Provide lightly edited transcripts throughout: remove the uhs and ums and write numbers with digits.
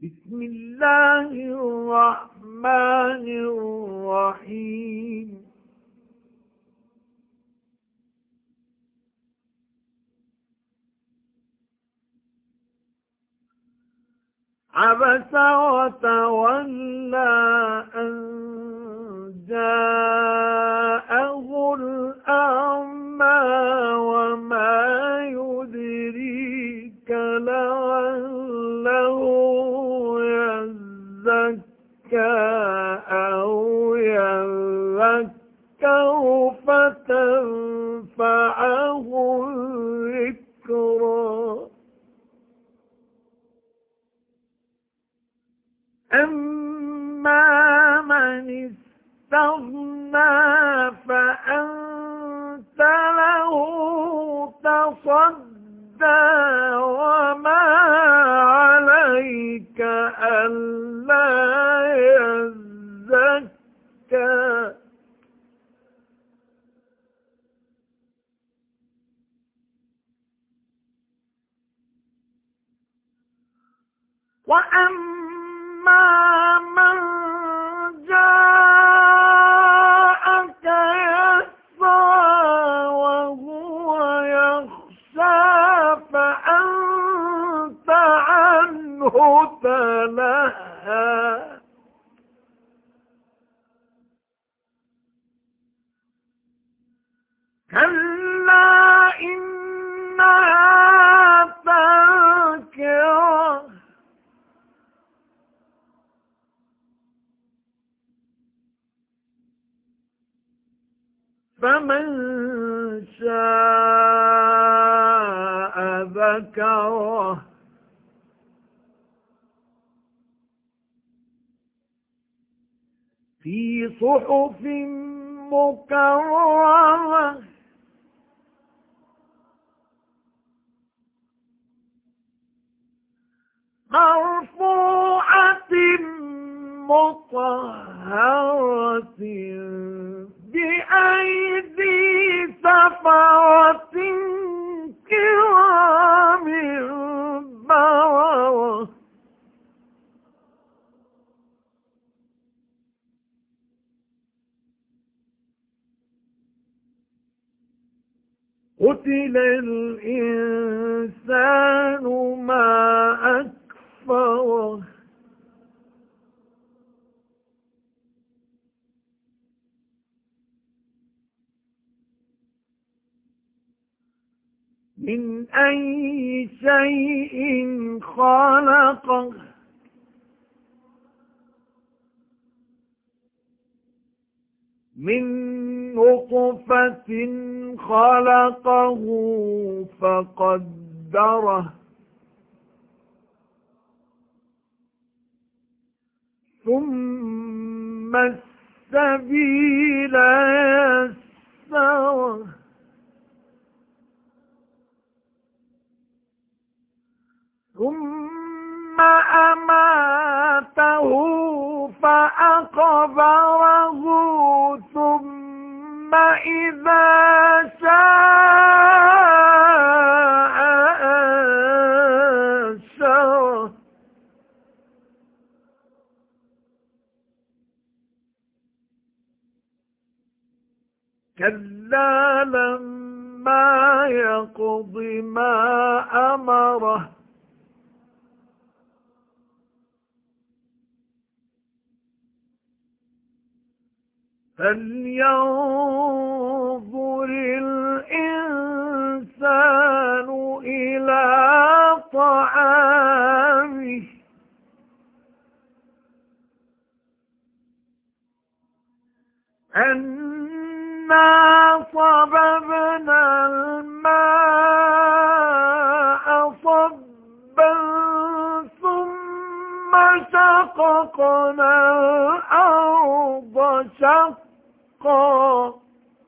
بسم الله الرحمن الرحيم عبس وتولى أن جاءه الأعمى وما يدريك لعله يزكى أو يذكر فتنفعه الذكرى أما من استغنى فأنت له تصدى وما عليك ألا يزكى وأما من جاءك يسعى وهو يخشى فأنت عنه تلهى كلا إنها تذكرة فمن شاء ذكره في صحف مكرمة مرفوعة مطهرة بأيدي سفرة كرام بررة قتل الإنسان ما أكفره من أي شيء خلقه من نطفة خلقه فقدره ثم السبيل يسره ثم أماته فأقبره ثم إذا شاء أنشره كلا لما يقض ما أمره فلينظر الإنسان إلى طعامه أنا صببنا الماء صبا ثم شققنا الأرض شقا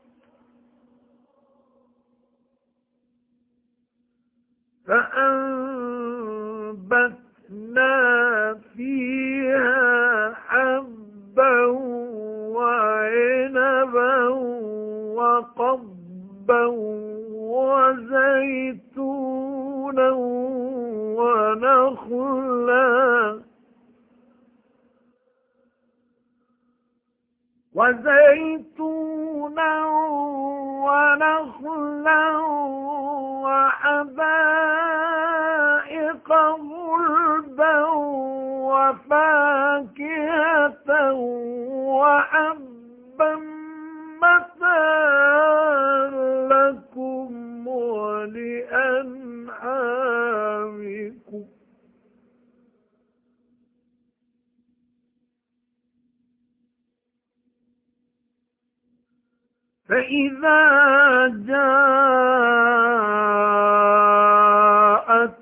فأنبتنا فيها حبا وعنبا وقضبا وزيتونا ونخلا وزيتونا ونخلا وحدائق غلبا وفاكهة وحبا متاعا لكم ولأنعامكم. فإذا جاءت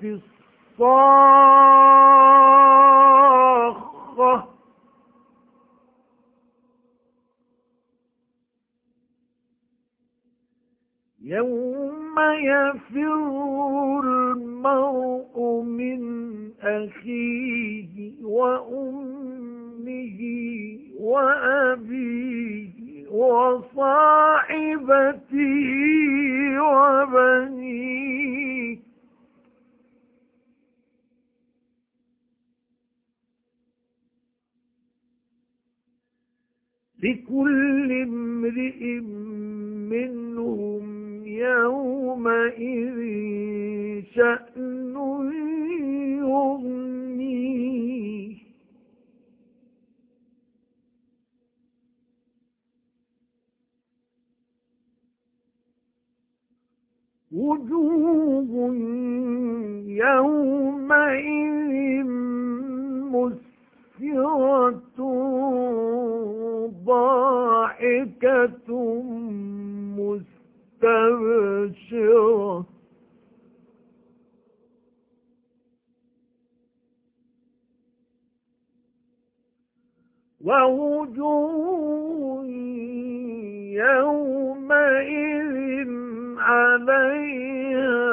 الصاخة يوم يفر المرء من أخيه وأمه وأبيه وصاحبته وبنيه لكل امرئ منهم يومئذ شأن يغنيه. وجوه يومئذ مسفرة ضاحكة مستبشرة ووجوه يومئذ عليها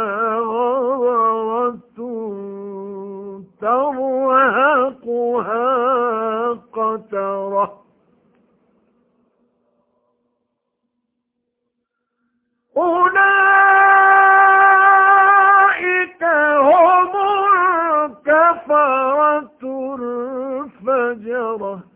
غبرة ترهقها قترة أولئك هم الكفرة الفجرة.